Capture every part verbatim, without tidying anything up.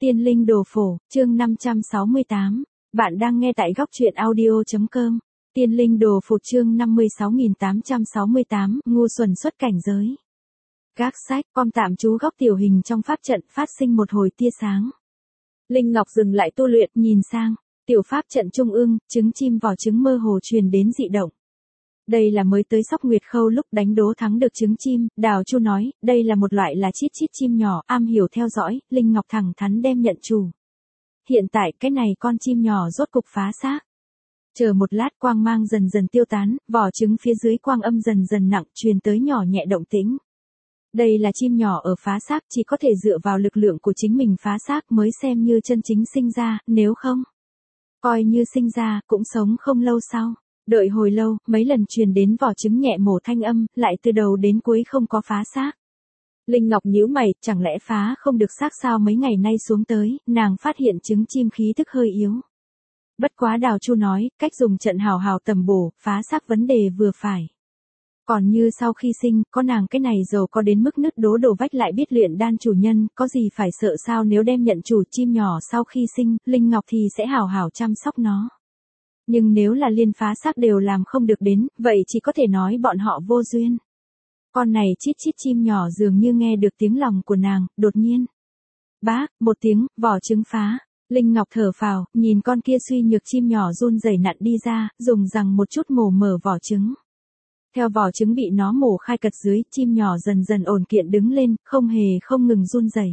Tiên linh đồ phổ, chương năm trăm sáu mươi tám. Bạn đang nghe tại góc truyện audio.com. Tiên linh đồ phổ chương năm mươi sáu nghìn tám trăm sáu mươi tám, ngu xuẩn xuất cảnh giới. Gác sách, com tạm trú góc tiểu hình trong pháp trận phát sinh một hồi tia sáng. Linh Ngọc dừng lại tu luyện, nhìn sang, tiểu pháp trận trung ương, trứng chim vỏ trứng mơ hồ truyền đến dị động. Đây là mới tới Sóc Nguyệt Khâu lúc đánh đố thắng được trứng chim, Đào Chu nói, đây là một loại là chít chít chim nhỏ, am hiểu theo dõi, Linh Ngọc thẳng thắn đem nhận chủ. Hiện tại cái này con chim nhỏ rốt cục phá xác. Chờ một lát quang mang dần dần tiêu tán, vỏ trứng phía dưới quang âm dần dần nặng, truyền tới nhỏ nhẹ động tĩnh. Đây là chim nhỏ ở phá xác, chỉ có thể dựa vào lực lượng của chính mình phá xác mới xem như chân chính sinh ra, nếu không, coi như sinh ra, cũng sống không lâu sau. Đợi hồi lâu, mấy lần truyền đến vỏ trứng nhẹ mổ thanh âm, lại từ đầu đến cuối không có phá xác. Linh Ngọc nhíu mày, chẳng lẽ phá không được xác sao, mấy ngày nay xuống tới, nàng phát hiện trứng chim khí thức hơi yếu. Bất quá Đào Chu nói, cách dùng trận hào hào tầm bổ, phá xác vấn đề vừa phải. Còn như sau khi sinh, có nàng cái này giàu có đến mức nứt đố đổ vách lại biết luyện đan chủ nhân, có gì phải sợ sao, nếu đem nhận chủ chim nhỏ sau khi sinh, Linh Ngọc thì sẽ hào hào chăm sóc nó. Nhưng nếu là liên phá xác đều làm không được đến, vậy chỉ có thể nói bọn họ vô duyên. Con này chít chít chim nhỏ dường như nghe được tiếng lòng của nàng, đột nhiên. Bá, một tiếng, vỏ trứng phá. Linh Ngọc thở phào, nhìn con kia suy nhược chim nhỏ run rẩy nặn đi ra, dùng rằng một chút mổ mở vỏ trứng. Theo vỏ trứng bị nó mổ khai cật dưới, chim nhỏ dần dần ổn kiện đứng lên, không hề không ngừng run rẩy.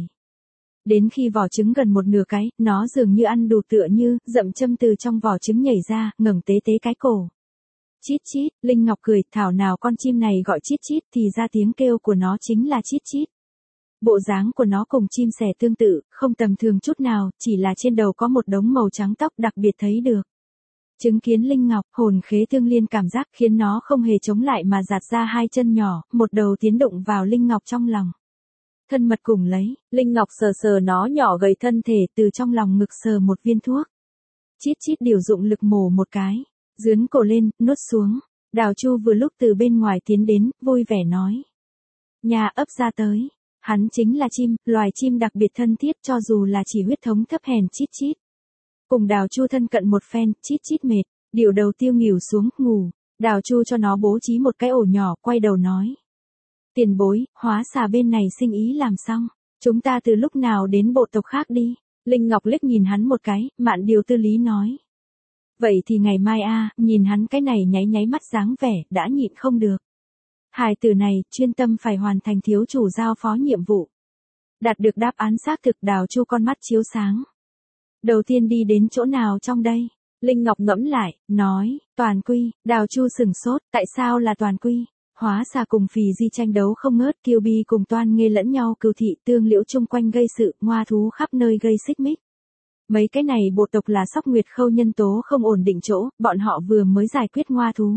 Đến khi vỏ trứng gần một nửa cái, nó dường như ăn đủ tựa như, dậm châm từ trong vỏ trứng nhảy ra, ngẩng tế tế cái cổ. Chít chít, Linh Ngọc cười, thảo nào con chim này gọi chít chít thì ra tiếng kêu của nó chính là chít chít. Bộ dáng của nó cùng chim sẻ tương tự, không tầm thường chút nào, chỉ là trên đầu có một đống màu trắng tóc đặc biệt thấy được. Chứng kiến Linh Ngọc, hồn khế tương liên cảm giác khiến nó không hề chống lại mà giạt ra hai chân nhỏ, một đầu tiến động vào Linh Ngọc trong lòng. Thân mật cùng lấy, Linh Ngọc sờ sờ nó nhỏ gầy thân thể, từ trong lòng ngực sờ một viên thuốc. Chít chít điều dụng lực mổ một cái, dướn cổ lên, nuốt xuống. Đào Chu vừa lúc từ bên ngoài tiến đến, vui vẻ nói. Nhà ấp ra tới, hắn chính là chim, loài chim đặc biệt thân thiết cho dù là chỉ huyết thống thấp hèn chít chít. Cùng Đào Chu thân cận một phen, chít chít mệt, điều đầu tiêu nghỉu xuống, ngủ. Đào Chu cho nó bố trí một cái ổ nhỏ, quay đầu nói. Tiền bối, hóa xà bên này sinh ý làm xong, chúng ta từ lúc nào đến bộ tộc khác đi. Linh Ngọc liếc nhìn hắn một cái, mạn điều tư lý nói. Vậy thì ngày mai a, à, nhìn hắn cái này nháy nháy mắt dáng vẻ, đã nhịn không được. Hài tử này, chuyên tâm phải hoàn thành thiếu chủ giao phó nhiệm vụ. Đạt được đáp án xác thực, Đào Chu con mắt chiếu sáng. Đầu tiên đi đến chỗ nào trong đây? Linh Ngọc ngẫm lại, nói, toàn quy. Đào Chu sừng sốt, tại sao là toàn quy? Hóa xà cùng phì di tranh đấu không ngớt, kiêu bi cùng toan nghê lẫn nhau cừu thị, tương liễu chung quanh gây sự, ngoa thú khắp nơi gây xích mích. Mấy cái này bộ tộc là Sóc Nguyệt Khâu nhân tố không ổn định chỗ, bọn họ vừa mới giải quyết ngoa thú.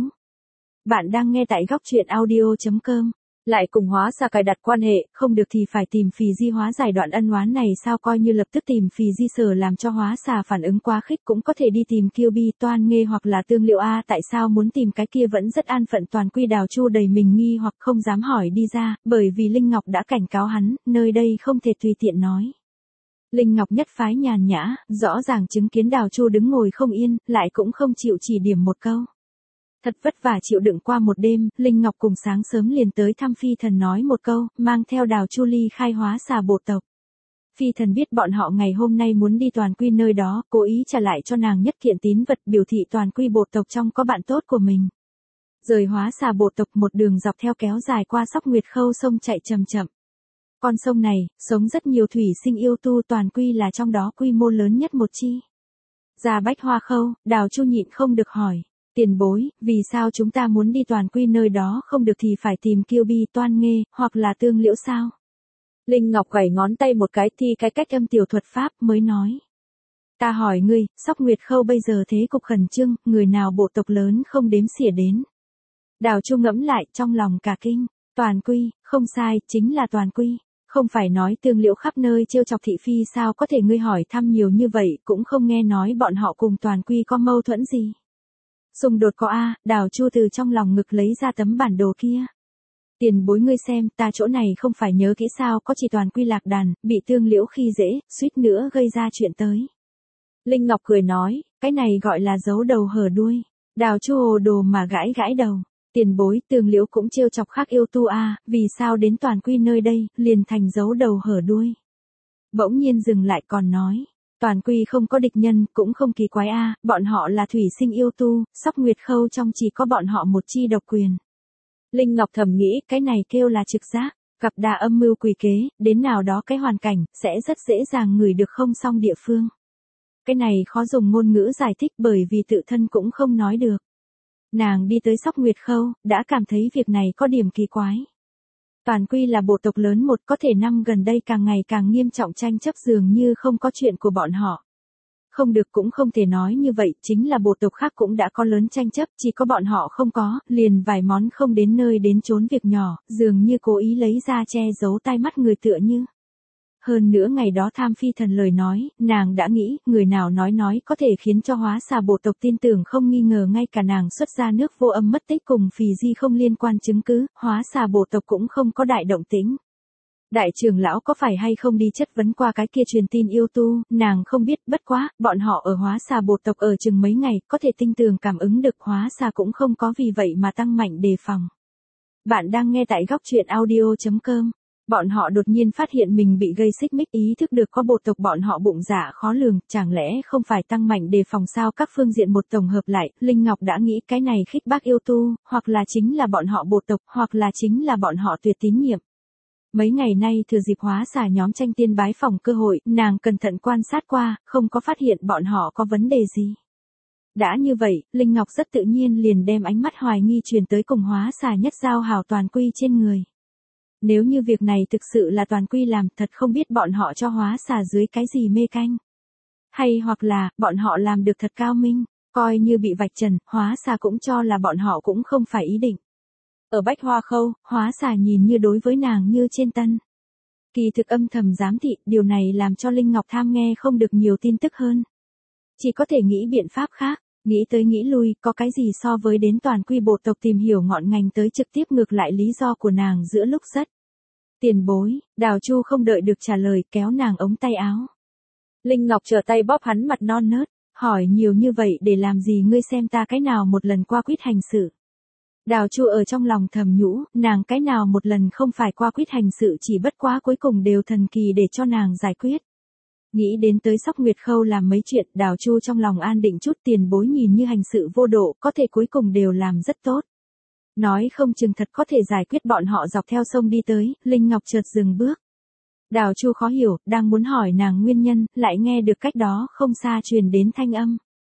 Bạn đang nghe tại góc truyện audio.com. Lại cùng hóa xà cài đặt quan hệ, không được thì phải tìm phì di hóa giải đoạn ân oán này sao, coi như lập tức tìm phì di sở làm cho hóa xà phản ứng quá khích, cũng có thể đi tìm kiêu bi toan nghê hoặc là tương liệu a, tại sao muốn tìm cái kia vẫn rất an phận toàn quy. Đào Chu đầy mình nghi hoặc không dám hỏi đi ra, bởi vì Linh Ngọc đã cảnh cáo hắn, nơi đây không thể tùy tiện nói. Linh Ngọc nhất phái nhàn nhã, rõ ràng chứng kiến Đào Chu đứng ngồi không yên, lại cũng không chịu chỉ điểm một câu. Thật vất vả chịu đựng qua một đêm, Linh Ngọc cùng sáng sớm liền tới thăm Phi Thần nói một câu, mang theo Đào Chu ly khai hóa xà bộ tộc. Phi Thần biết bọn họ ngày hôm nay muốn đi toàn quy nơi đó, cố ý trả lại cho nàng nhất kiện tín vật biểu thị toàn quy bộ tộc trong có bạn tốt của mình. Rời hóa xà bộ tộc một đường dọc theo kéo dài qua Sóc Nguyệt Khâu sông chạy chậm chậm. Con sông này, sống rất nhiều thủy sinh yêu tu, toàn quy là trong đó quy mô lớn nhất một chi. Ra Bách Hoa Khâu, Đào Chu nhịn không được hỏi. Tiền bối, vì sao chúng ta muốn đi toàn quy nơi đó không được thì phải tìm kiêu bi toan nghê, hoặc là tương liễu sao? Linh Ngọc gảy ngón tay một cái thi cái cách âm tiểu thuật pháp mới nói. Ta hỏi ngươi, Sóc Nguyệt Khâu bây giờ thế cục khẩn trương, người nào bộ tộc lớn không đếm xỉa đến. Đào Chu ngẫm lại trong lòng cả kinh, toàn quy, không sai, chính là toàn quy. Không phải nói tương liễu khắp nơi trêu chọc thị phi sao, có thể ngươi hỏi thăm nhiều như vậy, cũng không nghe nói bọn họ cùng toàn quy có mâu thuẫn gì. Xung đột có a, Đào Chu từ trong lòng ngực lấy ra tấm bản đồ kia. Tiền bối ngươi xem, ta chỗ này không phải nhớ kỹ sao, có chỉ toàn quy lạc đàn, bị Tương Liễu khi dễ, suýt nữa gây ra chuyện tới. Linh Ngọc cười nói, cái này gọi là giấu đầu hở đuôi. Đào Chu hồ đồ mà gãi gãi đầu. Tiền bối, Tương Liễu cũng trêu chọc khác yêu tu a, vì sao đến toàn quy nơi đây, liền thành giấu đầu hở đuôi. Bỗng nhiên dừng lại còn nói, toàn quy không có địch nhân, cũng không kỳ quái a, bọn họ là thủy sinh yêu tu, Sóc Nguyệt Khâu trong chỉ có bọn họ một chi độc quyền. Linh Ngọc thầm nghĩ, cái này kêu là trực giác, gặp đà âm mưu quỷ kế, đến nào đó cái hoàn cảnh, sẽ rất dễ dàng ngửi được không xong địa phương. Cái này khó dùng ngôn ngữ giải thích bởi vì tự thân cũng không nói được. Nàng đi tới Sóc Nguyệt Khâu, đã cảm thấy việc này có điểm kỳ quái. Toàn quy là bộ tộc lớn một, có thể năm gần đây càng ngày càng nghiêm trọng tranh chấp dường như không có chuyện của bọn họ. Không được cũng không thể nói như vậy, chính là bộ tộc khác cũng đã có lớn tranh chấp, chỉ có bọn họ không có, liền vài món không đến nơi đến chốn việc nhỏ, dường như cố ý lấy ra che giấu tai mắt người tựa như. Hơn nữa ngày đó Tham Phi Thần lời nói, nàng đã nghĩ, người nào nói nói có thể khiến cho Hóa Xà bộ tộc tin tưởng không nghi ngờ ngay cả nàng xuất ra nước vô âm mất tích cùng Phì Di không liên quan chứng cứ, Hóa Xà bộ tộc cũng không có đại động tĩnh. Đại trưởng lão có phải hay không đi chất vấn qua cái kia truyền tin yêu tu, nàng không biết, bất quá, bọn họ ở Hóa Xà bộ tộc ở chừng mấy ngày, có thể tinh tường cảm ứng được Hóa Xà cũng không có vì vậy mà tăng mạnh đề phòng. Bạn đang nghe tại góc truyện audio chấm com. Bọn họ đột nhiên phát hiện mình bị gây xích mích, ý thức được có bộ tộc bọn họ bụng dạ khó lường, chẳng lẽ không phải tăng mạnh đề phòng sao? Các phương diện một tổng hợp lại, Linh Ngọc đã nghĩ cái này khích bác yêu tu, hoặc là chính là bọn họ bộ tộc, hoặc là chính là bọn họ tuyệt tín nhiệm. Mấy ngày nay thừa dịp Hóa Xà nhóm tranh tiên bái phỏng cơ hội, nàng cẩn thận quan sát qua, không có phát hiện bọn họ có vấn đề gì. Đã như vậy, Linh Ngọc rất tự nhiên liền đem ánh mắt hoài nghi truyền tới cùng Hóa Xà nhất giao hảo toàn quy trên người. Nếu như việc này thực sự là toàn quy làm, thật không biết bọn họ cho Hóa Xà dưới cái gì mê canh. Hay hoặc là, bọn họ làm được thật cao minh, coi như bị vạch trần, Hóa Xà cũng cho là bọn họ cũng không phải ý định. Ở Bách Hoa Khâu, Hóa Xà nhìn như đối với nàng như trên tân. Kỳ thực âm thầm giám thị, điều này làm cho Linh Ngọc Tham nghe không được nhiều tin tức hơn. Chỉ có thể nghĩ biện pháp khác, nghĩ tới nghĩ lui, có cái gì so với đến toàn quy bộ tộc tìm hiểu ngọn ngành tới trực tiếp ngược lại lý do của nàng giữa lúc rất. Tiền bối, Đào Chu không đợi được trả lời, kéo nàng ống tay áo. Linh Ngọc trở tay bóp hắn mặt non nớt, hỏi nhiều như vậy để làm gì, ngươi xem ta cái nào một lần qua quyết hành sự. Đào Chu ở trong lòng thầm nhũ, nàng cái nào một lần không phải qua quyết hành sự, chỉ bất quá cuối cùng đều thần kỳ để cho nàng giải quyết. Nghĩ đến tới Sóc Nguyệt Khâu làm mấy chuyện, Đào Chu trong lòng an định chút, tiền bối nhìn như hành sự vô độ, có thể cuối cùng đều làm rất tốt. Nói không chừng thật có thể giải quyết bọn họ dọc theo sông đi tới, Linh Ngọc chợt dừng bước. Đào Chu khó hiểu, đang muốn hỏi nàng nguyên nhân, lại nghe được cách đó không xa truyền đến thanh âm.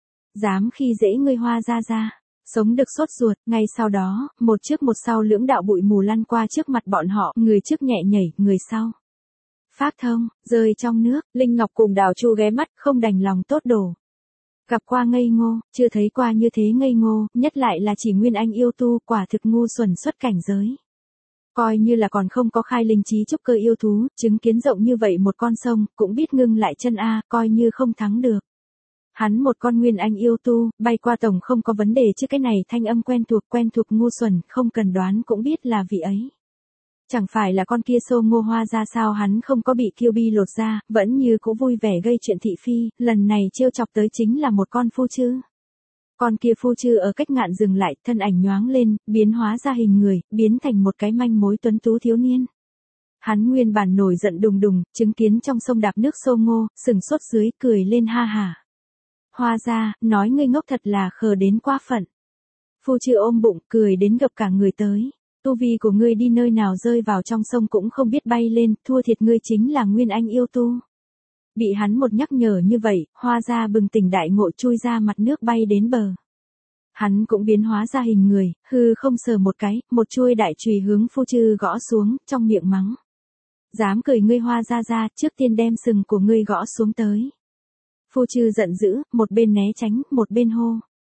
Dám khi dễ ngươi Hoa gia gia. Sống được sốt ruột, ngay sau đó, một trước một sau lưỡng đạo bụi mù lăn qua trước mặt bọn họ, người trước nhẹ nhảy, người sau phác thông, rơi trong nước, Linh Ngọc cùng Đào Chu ghé mắt, không đành lòng tốt đổ. Gặp qua ngây ngô, chưa thấy qua như thế ngây ngô, nhất lại là chỉ nguyên anh yêu tu, quả thực ngu xuẩn xuất cảnh giới. Coi như là còn không có khai linh trí trúc cơ yêu thú, chứng kiến rộng như vậy một con sông, cũng biết ngưng lại chân a, coi như không thắng được. Hắn một con nguyên anh yêu tu, bay qua tổng không có vấn đề chứ, cái này thanh âm quen thuộc quen thuộc ngu xuẩn, không cần đoán cũng biết là vị ấy. Chẳng phải là con kia Xô Ngô Hoa ra sao, hắn không có bị Kiêu Bi lột ra, vẫn như cũ vui vẻ gây chuyện thị phi, lần này trêu chọc tới chính là một con phu chư. Con kia phu chư ở cách ngạn dừng lại, thân ảnh nhoáng lên, biến hóa ra hình người, biến thành một cái manh mối tuấn tú thiếu niên. Hắn nguyên bản nổi giận đùng đùng, chứng kiến trong sông đạp nước Xô Ngô, sừng sốt dưới, cười lên ha hả. Hoa ra, nói ngươi ngốc thật là khờ đến quá phận. Phu chư ôm bụng, cười đến gập cả người tới. Tu vi của ngươi đi nơi nào rơi vào trong sông cũng không biết bay lên, thua thiệt ngươi chính là nguyên anh yêu tu. Bị hắn một nhắc nhở như vậy, Hoa ra bừng tỉnh đại ngộ, chui ra mặt nước bay đến bờ. Hắn cũng biến hóa ra hình người, hư không sờ một cái, một chuôi đại chùy hướng phu chư gõ xuống, trong miệng mắng. Dám cười ngươi Hoa ra ra, trước tiên đem sừng của ngươi gõ xuống tới. Phu chư giận dữ, một bên né tránh, một bên hô.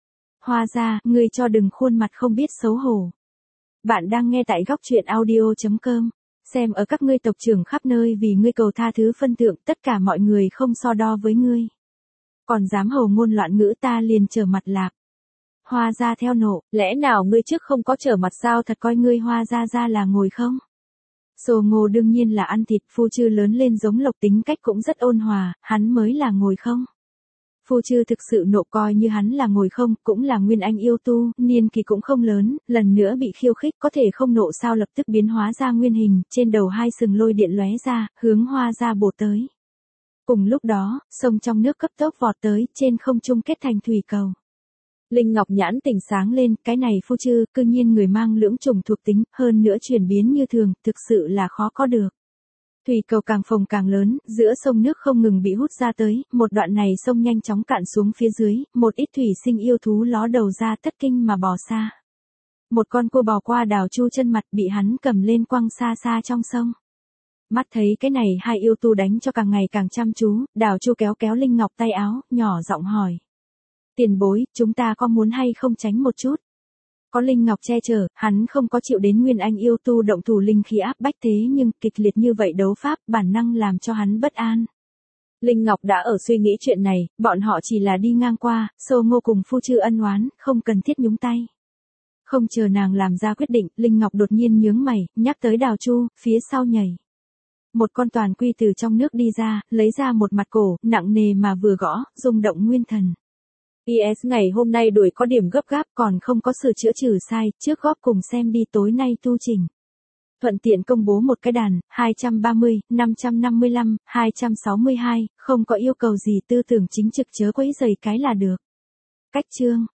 Hoa ra, ngươi cho đừng khuôn mặt không biết xấu hổ. Bạn đang nghe tại góc truyện audio chấm com. Xem ở các ngươi tộc trưởng khắp nơi vì ngươi cầu tha thứ phân thượng, tất cả mọi người không so đo với ngươi. Còn dám hồ ngôn loạn ngữ, ta liền trở mặt lạp. Hoa gia theo nộ, lẽ nào ngươi trước không có trở mặt sao thật coi ngươi Hoa gia gia là ngồi không? Sô Ngô đương nhiên là ăn thịt, Phu Chư lớn lên giống Lộc tính cách cũng rất ôn hòa, hắn mới là ngồi không. Phu Chư thực sự nộ coi như hắn là ngồi không, cũng là nguyên anh yêu tu, niên kỳ cũng không lớn, lần nữa bị khiêu khích có thể không nộ sao lập tức biến hóa ra nguyên hình, trên đầu hai sừng lôi điện lóe ra, hướng Hoa gia bổ tới. Cùng lúc đó, sông trong nước cấp tốc vọt tới, trên không trung kết thành thủy cầu. Linh Ngọc nhãn tỉnh sáng lên, cái này Phu Chư, cư nhiên người mang lưỡng trùng thuộc tính, hơn nữa chuyển biến như thường, thực sự là khó có được. Thủy cầu càng phồng càng lớn, giữa sông nước không ngừng bị hút ra tới, một đoạn này sông nhanh chóng cạn xuống phía dưới, một ít thủy sinh yêu thú ló đầu ra thất kinh mà bò xa. Một con cua bò qua Đào Chu chân mặt bị hắn cầm lên quăng xa xa trong sông. Mắt thấy cái này hai yêu tu đánh cho càng ngày càng chăm chú, Đào Chu kéo kéo Linh Ngọc tay áo, nhỏ giọng hỏi. Tiền bối, chúng ta có muốn hay không tránh một chút? Có Linh Ngọc che chở, hắn không có chịu đến nguyên anh yêu tu động thủ linh khí áp bách thế nhưng kịch liệt như vậy đấu pháp bản năng làm cho hắn bất an. Linh Ngọc đã ở suy nghĩ chuyện này, bọn họ chỉ là đi ngang qua, Sô Ngô cùng Phu Chư ân oán, không cần thiết nhúng tay. Không chờ nàng làm ra quyết định, Linh Ngọc đột nhiên nhướng mày, nhắc tới Đào Chu, phía sau nhảy. Một con toàn quy từ trong nước đi ra, lấy ra một mặt cổ, nặng nề mà vừa gõ, rung động nguyên thần. pê ét ngày hôm nay đuổi có điểm gấp gáp còn không có sửa chữa trừ sai, trước góp cùng xem đi tối nay tu chỉnh. Thuận tiện công bố một cái đàn, hai trăm ba mươi, năm trăm năm mươi lăm, hai trăm sáu mươi hai, không có yêu cầu gì tư tưởng chính trực chớ quấy rầy cái là được. Cách chương